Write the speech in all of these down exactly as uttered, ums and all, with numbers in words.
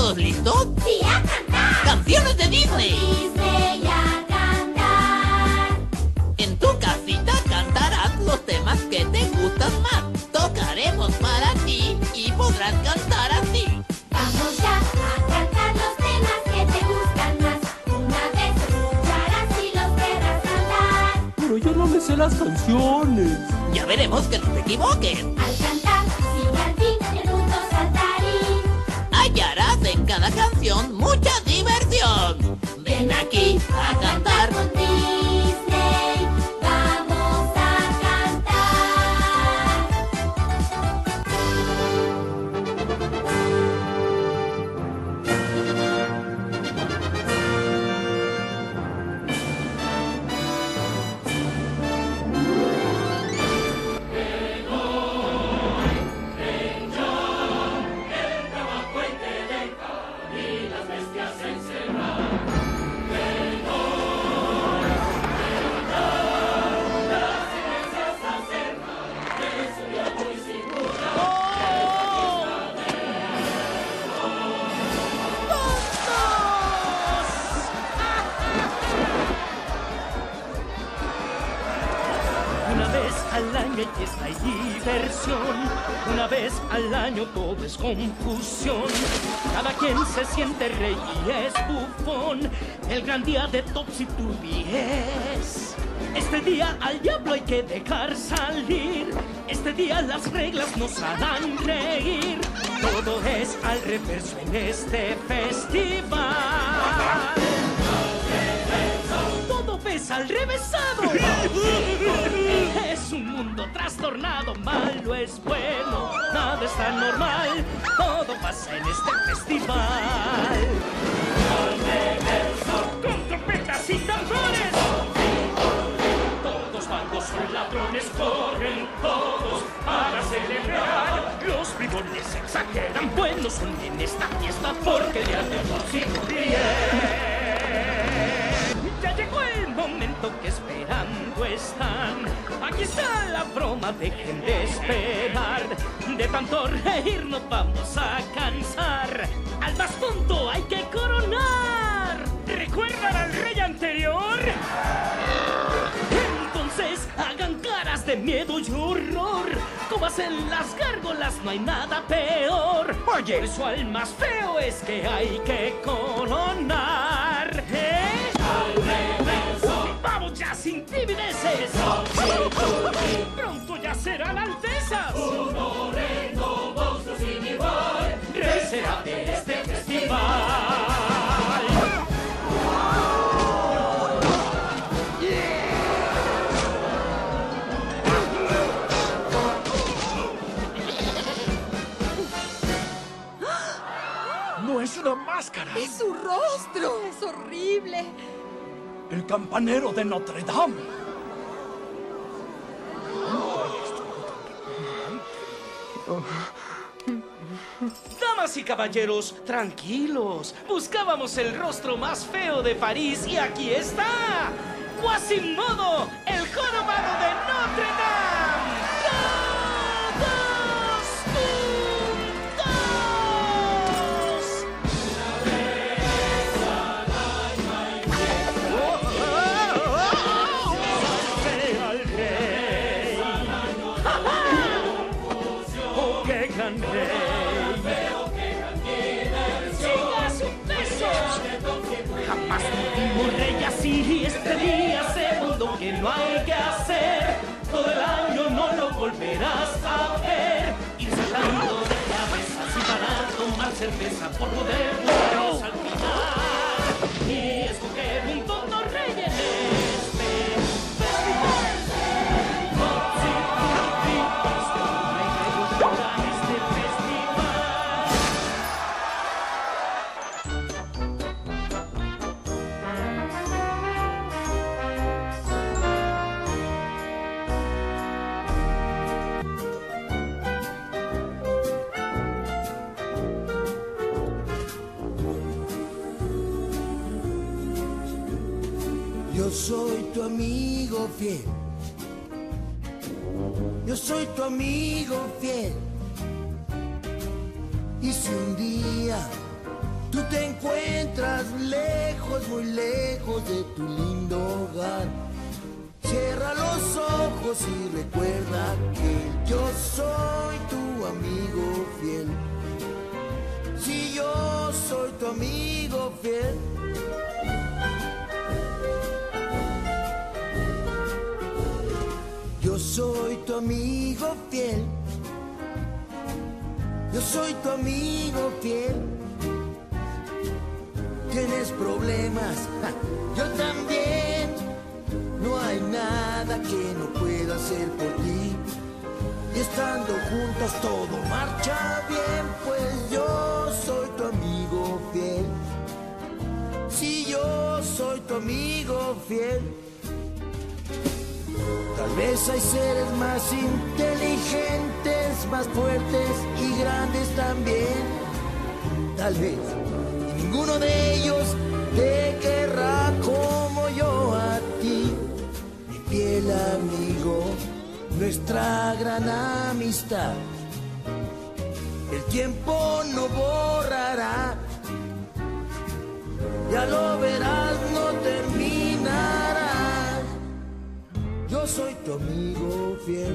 ¿Todos listos? ¡Sí, a cantar! ¡Canciones de Disney! Disney a cantar. En tu casita cantarás los temas que te gustan más. Tocaremos para ti y podrás cantar así. Vamos ya a cantar los temas que te gustan más. Una vez escucharás y los querrás cantar. Pero yo no me sé las canciones. Ya veremos que no te equivoques. Al cantar, sigue al fin el mundo saltarín. Hallarás en cada canción mucha diversión. Ven aquí a cantar. Con Disney, vamos a cantar. Una vez al año hay fiesta y diversión. Una vez al año todo es confusión. Cada quien se siente rey y es bufón. El gran día de Topsy-Turvy es. Este día al diablo hay que dejar salir. Este día las reglas nos harán reír. Todo es al reverso en este festival. Todo ves al revésado. Es un mundo trastornado, malo es bueno, nada está normal, todo pasa en este festival. Con trompetas y tambores, todos bandos son ladrones, corren todos para celebrar. Los bribones exageran, buenos son en esta fiesta porque el día de Topsy-Turvy. Ya llegó el momento que esperando están. Aquí está la broma, dejen de esperar. De tanto reír nos vamos a cansar. Al más tonto hay que coronar. ¿Recuerdan al rey anterior? Entonces hagan caras de miedo y horror. Como hacen las gárgolas, no hay nada peor. Oye, por eso al más feo es que hay que coronar. ¿Eh? ¡Vamos ya sin timideces! ¡Pronto ya serán altezas! ¡Uno reino, monstruo sin igual! ¡Rey será de este festival! No es una máscara. ¡Es su rostro! ¡Es horrible! El campanero de Notre Dame. Damas y caballeros, tranquilos. Buscábamos el rostro más feo de París y aquí está. Quasimodo, el jorobado de Notre Dame. ¡Todos juntos! ¡Salve al rey! ¡Oh, qué gran rey! Jamás tuvimos rey así. Este día segundo que no hay que hacer. Todo el año no lo volverás a ver. Ir saltando de cabeza sin parar, tomar cerveza por poder volvernos al final. Y escoger un tonto rey en este festival. Topsy-Turvy, este reino este festival. Yo soy tu amigo fiel. Yo soy tu amigo fiel. Y si un día Tú te encuentras lejos, muy lejos de tu lindo hogar. Cierra los ojos y recuerda que yo soy tu amigo fiel. Si yo soy tu amigo fiel. Yo soy tu amigo fiel. Yo soy tu amigo fiel. Tienes problemas, ¡ja! Yo también. No hay nada que no pueda hacer por ti. Y estando juntos todo marcha bien, pues yo soy tu amigo fiel. Si yo soy tu amigo fiel. Tal vez hay seres más inteligentes, más fuertes y grandes también. Tal vez. Y ninguno de ellos te querrá como yo a ti. Mi fiel amigo, nuestra gran amistad. El tiempo no borrará. Ya lo verás, no terminará. Yo soy tu amigo fiel.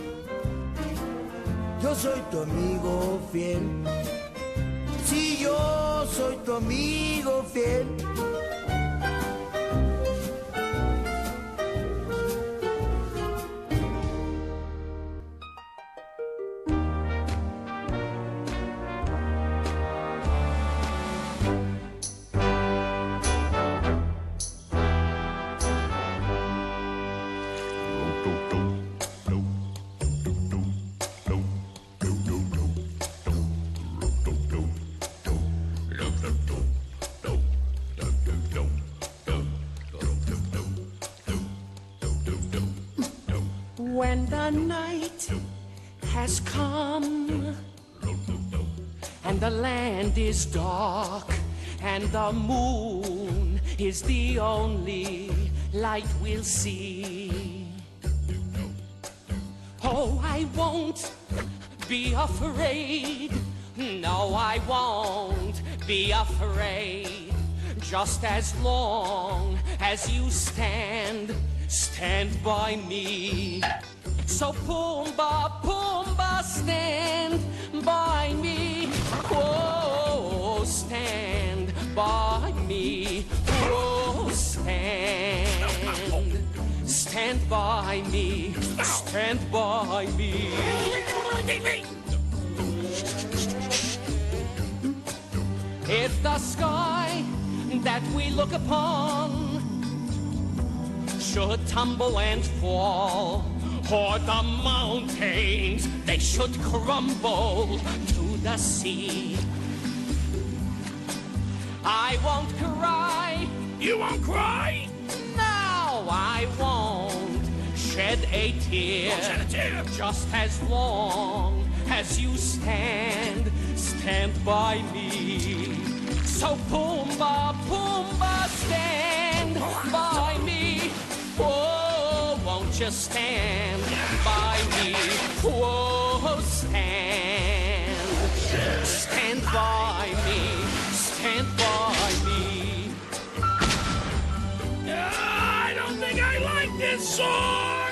Yo soy tu amigo fiel. Si yo soy tu amigo fiel. When the night has come and the land is dark and the moon is the only light we'll see, oh, I won't be afraid. No, I won't be afraid. Just as long as you stand Stand by me. So Pumbaa, Pumbaa, stand by me. Oh, stand by me. Oh, stand. Stand by me. Stand by me. If the sky that we look upon should tumble and fall, or the mountains, they should crumble to the sea, I won't cry. You won't cry? No, I won't shed a tear. Won't shed a tear. Just as long as you stand, stand by me. So Pumbaa, Pumbaa, stand by me. Oh, won't you stand by me? Oh, stand. Stand by me. Stand by me. Uh, I don't think I like this song.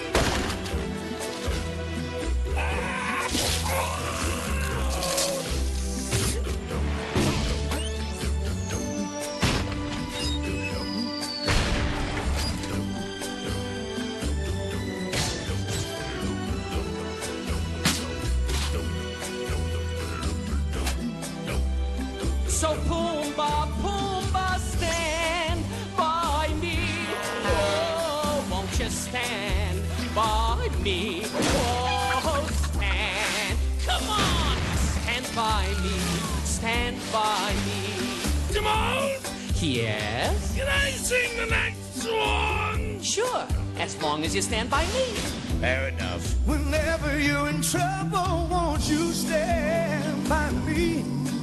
So Pumbaa, Pumbaa, stand by me. Oh, won't you stand by me? Oh, stand. Come on, stand by me. Stand by me. Timon, Yes? can I sing the next song? Sure, as long as you stand by me. Fair enough. Whenever you're in trouble, won't you stand by me?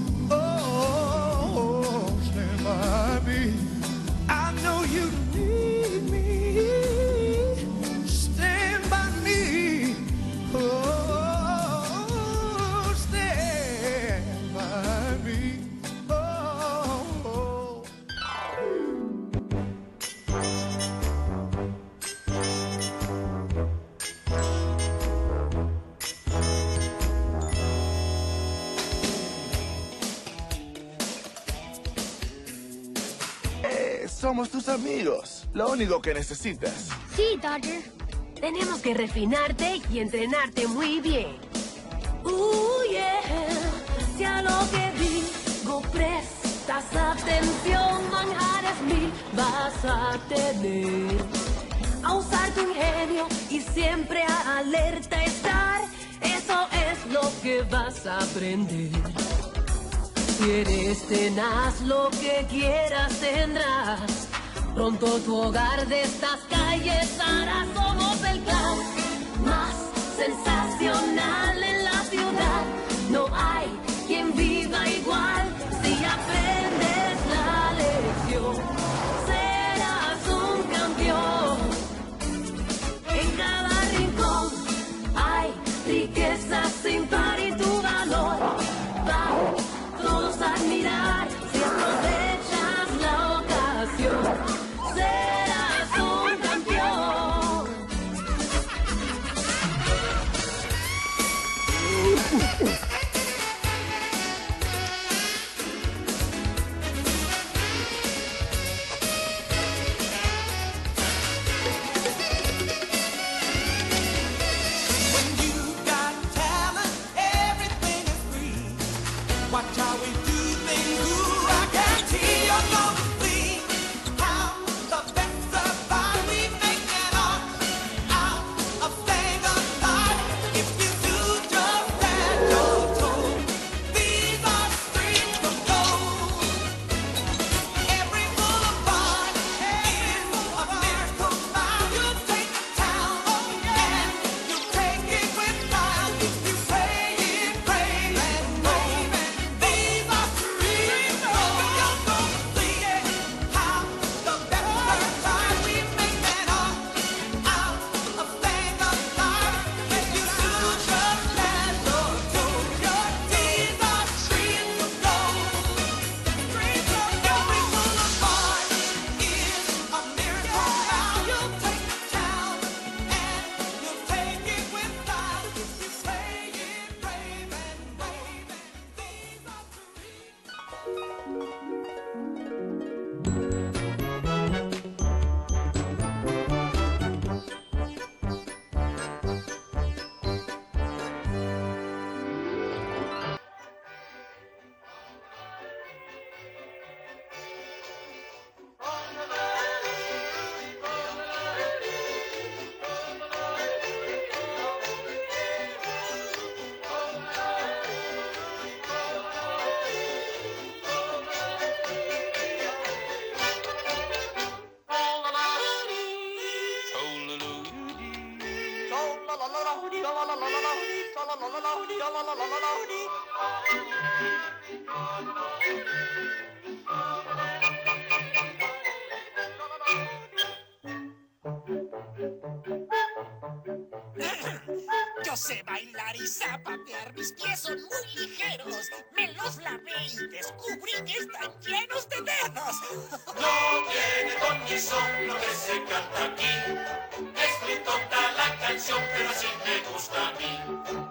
Oh, stand by me. I know you need me. Stand by me. Oh, stand by me. Oh, Somos tus amigos. Lo único que necesitas. Sí, Dodger. Tenemos que refinarte y entrenarte muy bien. Uh, yeah. Si a lo que digo prestas atención, manjares mil vas a tener. A usar tu ingenio y siempre a alerta estar. Eso es lo que vas a aprender. Si eres tenaz, lo que quieras tendrás. Pronto tu hogar de estas calles hará. Somos el clan más sensacional en la ciudad. No hay quien viva igual. Si aprendes la lección, serás un campeón. En cada rincón hay riqueza sin par y tu valor va todos a admirar. Si aprovechas la ocasión, serás un campeón. Watch how we do things, ooh, I guarantee you're gonna see how the best survive. We make it all out of staying alive. If you do just that, you're told these are streets of gold. Every boulevard is a miracle mile. You take the town, oh yeah, you take it with style. If you say it brave and bold, these are streets of gold. You're gonna see it, how the best survive. We make that all out of staying alive. If you do just that, you're told these are streets of gold. Streets of gold. Every boulevard is a miracle mile. You take the town and you take it with style. If you say it brave and bold, these are streets. Yo sé bailar y zapatear, mis pies son muy ligeros. Me los lavé y descubrí que están llenos de dedos. No tiene ton ni son lo que se canta aquí. Es muy tonta la canción, pero así me gusta a mí.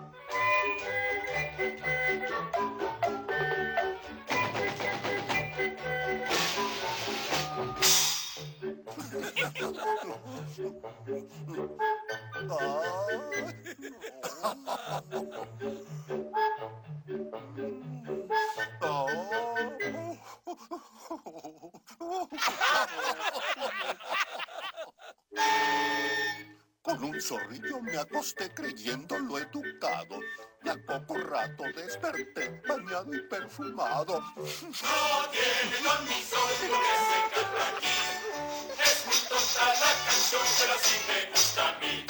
Con un zorrillo me acosté creyendo lo educado. Y al poco rato desperté bañado y perfumado. No tiene ton ni son lo que se canta aquí. Es muy tonta la canción, pero así me gusta a mí.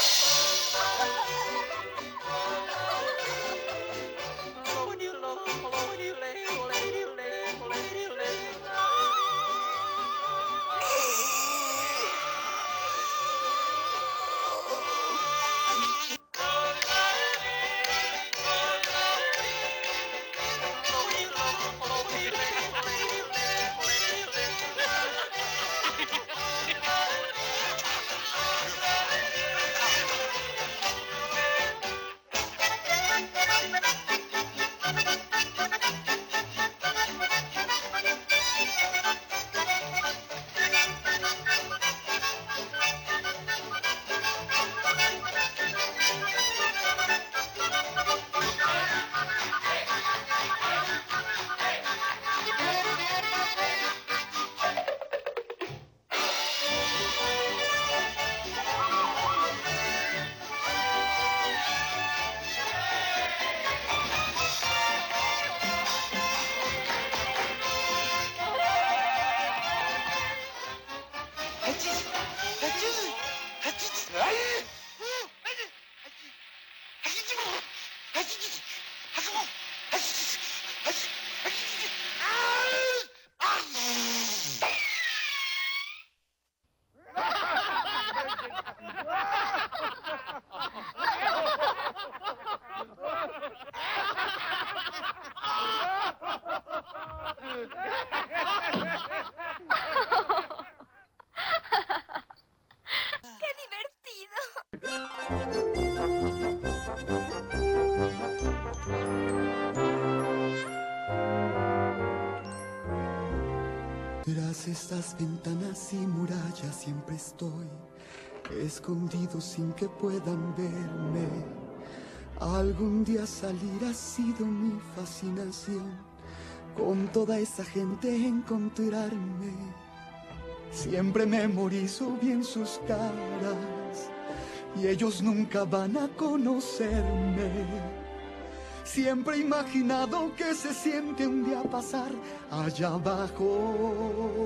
Tras estas ventanas y murallas siempre estoy escondido sin que puedan verme. Algún día salir ha sido mi fascinación, con toda esa gente encontrarme. Siempre memorizo bien sus caras y ellos nunca van a conocerme. Siempre he imaginado que se siente un día pasar allá abajo.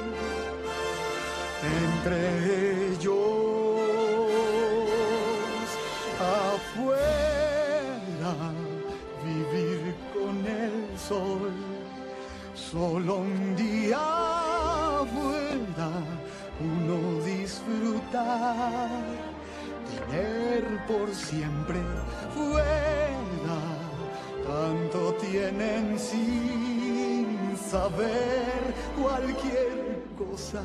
Entre ellos, afuera, vivir con el sol. Solo un día afuera, uno disfrutar. Tener por siempre fuera, tanto tienen sin saber cualquier cosa.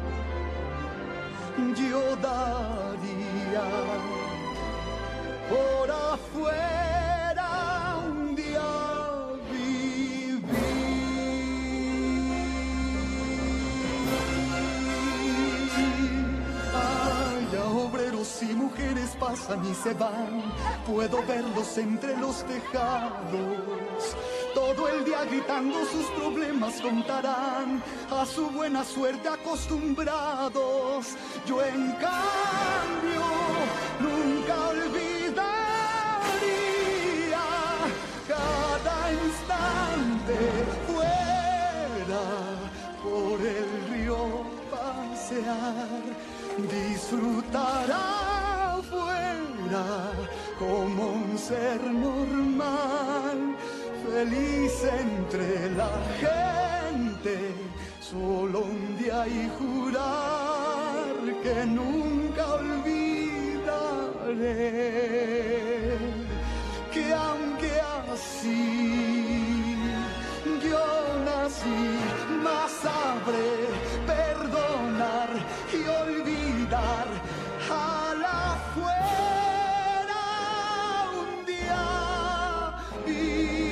Yo daría por afuera un día vivir. Ay, a obreros y mujeres pasan y se van, puedo verlos entre los tejados. Todo el día gritando sus problemas contarán, a su buena suerte acostumbrados. Yo en cambio nunca olvidaría cada instante fuera por el río pasear, disfrutar afuera como un ser normal. Feliz entre la gente, solo un día y jurar que nunca olvidaré que aunque así yo nací, más sabré perdonar y olvidar a la fuera un día y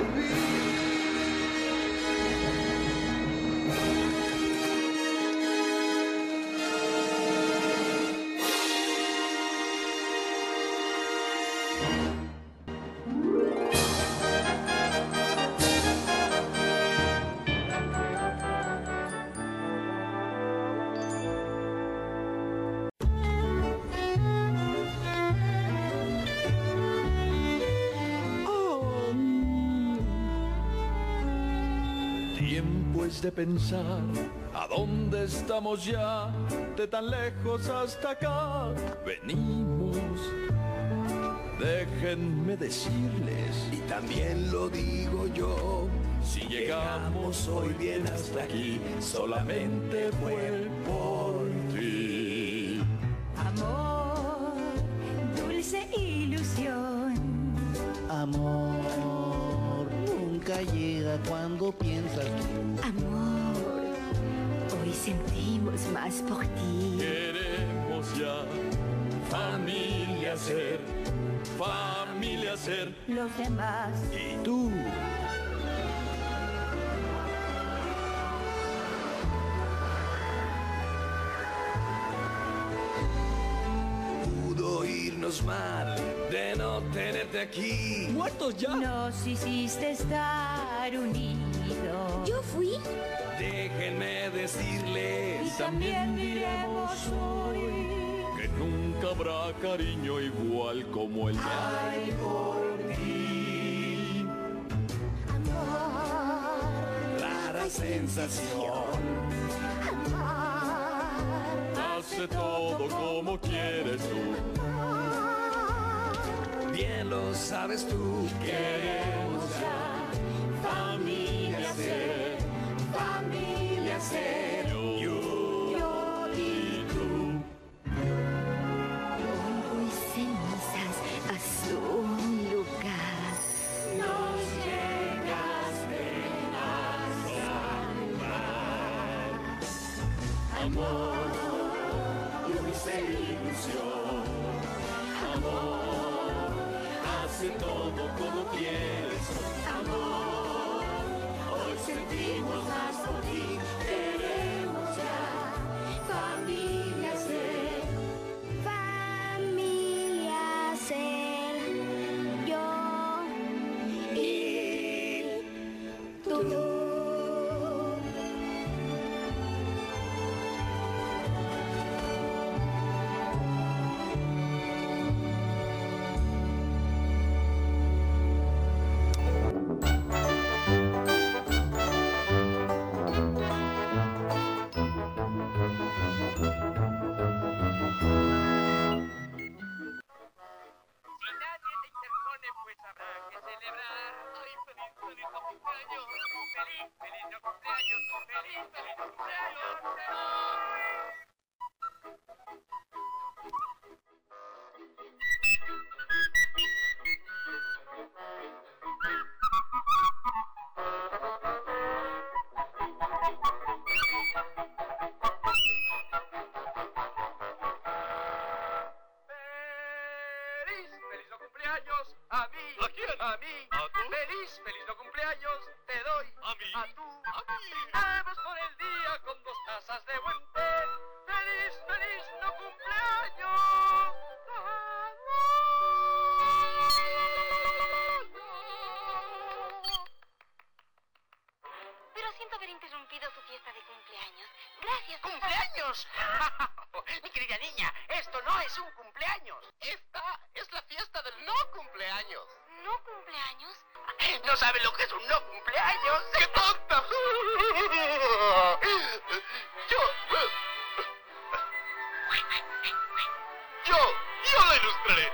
de pensar a dónde estamos ya, de tan lejos hasta acá venimos. Déjenme decirles, y también lo digo yo, si llegamos hoy bien hasta aquí, solamente fue por ti. Amor, dulce ilusión. Amor, nunca llega cuando piensas tú. Amor, hoy sentimos más por ti. Queremos ya familia ser, familia ser. Los demás. Y tú. Pudo irnos mal de no tenerte aquí. ¿Muertos ya? Nos hiciste estar unidos. Yo fui. Déjenme decirles, y también diremos hoy que nunca habrá cariño igual como el que hay por ti. amor, rara sensación. Amor, hace todo como quieres tú. Bien lo sabes tú. Queremos ya familia ser, familia ser. Yo, yo y tú. polvo y cenizas a su lugar. Nos llegaste a salvar. Amor, dulce ilusión. Amor, hace todo como quieres. Amor, hoy se sentimos más por ti. Queremos ya familia ser. Familia ser. Yo y tú. A mí. ¿A quién? A mí. ¿A tú? Feliz, feliz no cumpleaños te doy. ¿A mí? A tú. ¿A mí? Vamos por el día con dos tazas de buen té. Feliz, feliz no cumpleaños. Pero siento haber interrumpido tu fiesta de cumpleaños. Gracias. ¿Cumpleaños? Mi querida niña, esto no es un cumpleaños. Esta es la fiesta del no cumpleaños. ¿No cumpleaños? ¿No sabe lo que es un no cumpleaños? ¡Qué tonta! Yo... Yo... Yo la ilustraré.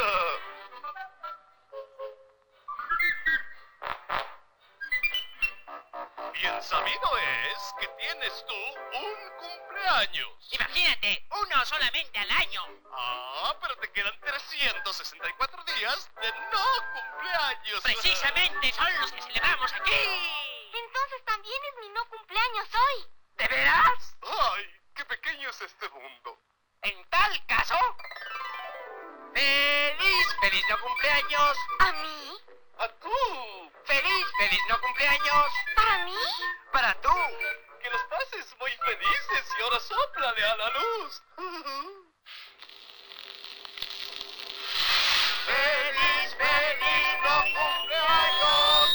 Bien sabido es que tienes tú un cumpleaños. Imagínate, uno solamente al año. Ah, pero te quedan trescientos sesenta y cuatro días de no cumpleaños. Precisamente son los que celebramos aquí. Entonces también es mi no cumpleaños hoy. ¿De veras? Ay, qué pequeño es este mundo. En tal caso... ¡Feliz, feliz no cumpleaños! ¿A mí? ¡A tú! ¡Feliz, feliz no cumpleaños! ¿Para mí? ¡Para tú! ¡Que los pases muy felices y ahora sóplale a la luz! ¡Feliz, feliz no cumpleaños!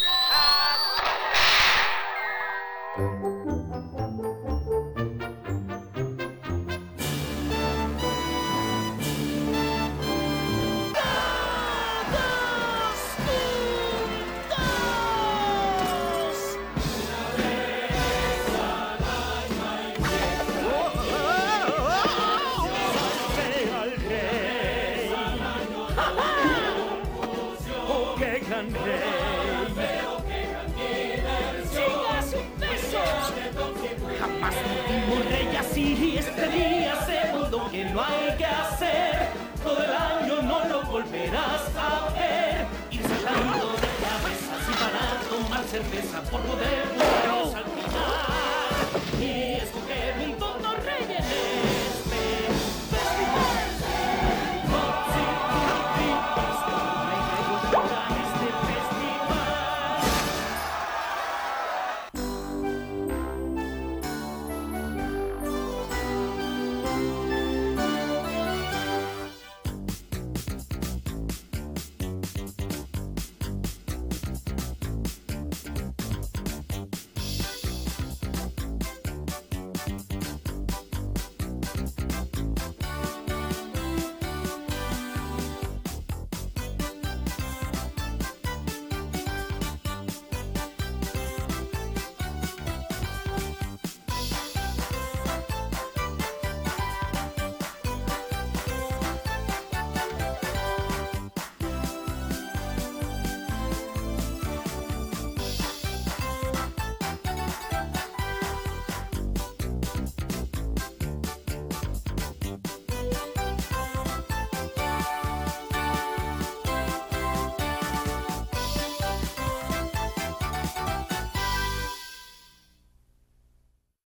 Jamás tuvimos rey así, este día segundo que no hay que hacer. Todo el año no lo volverás a ver. Ir saltando de cabeza sin parar, tomar cerveza por poder volvernos al final. Y escoger un tono rey en este festival. No, sí, sí, sí,